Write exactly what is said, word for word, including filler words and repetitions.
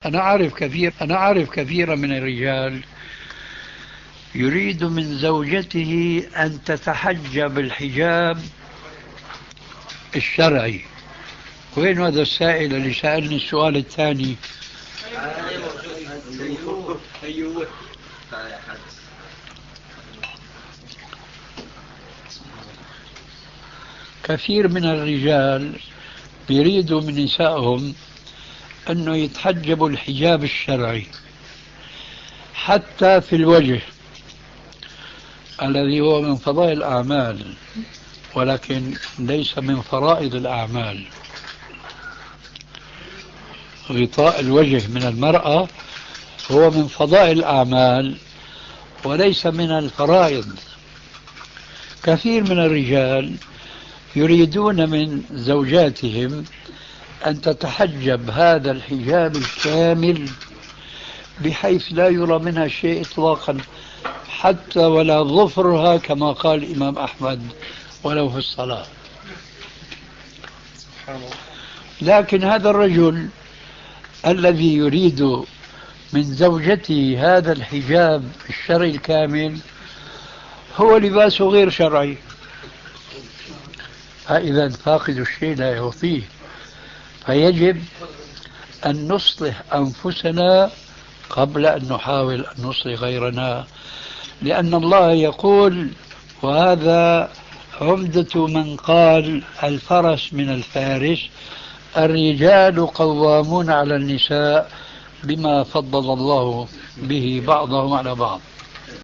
أنا أعرف كثير أنا أعرف كثيرا من الرجال يريد من زوجته أن تتحجب الحجاب الشرعي. وين هذا السائل اللي سألني السؤال الثاني؟ كثير من الرجال يريدوا من نسائهم أنه يتحجبوا الحجاب الشرعي حتى في الوجه الذي هو من فضائل الأعمال، ولكن ليس من فرائض الأعمال. غطاء الوجه من المرأة هو من فضائل الأعمال وليس من الفرائض. كثير من الرجال يريدون من زوجاتهم أن تتحجب هذا الحجاب الكامل بحيث لا يرى منها شيء إطلاقا، حتى ولا ظفرها كما قال الإمام أحمد ولو في الصلاة. لكن هذا الرجل الذي يريد من زوجته هذا الحجاب الشرعي الكامل هو لباسه غير شرعي، فإذا فاقد الشيء لا يعطيه. فيجب أن نصلح أنفسنا قبل أن نحاول أن نصلح غيرنا، لأن الله يقول، وهذا عمدة من قال الفرس من الفارس: الرجال قوامون على النساء بما فضل الله به بعضهم على بعض.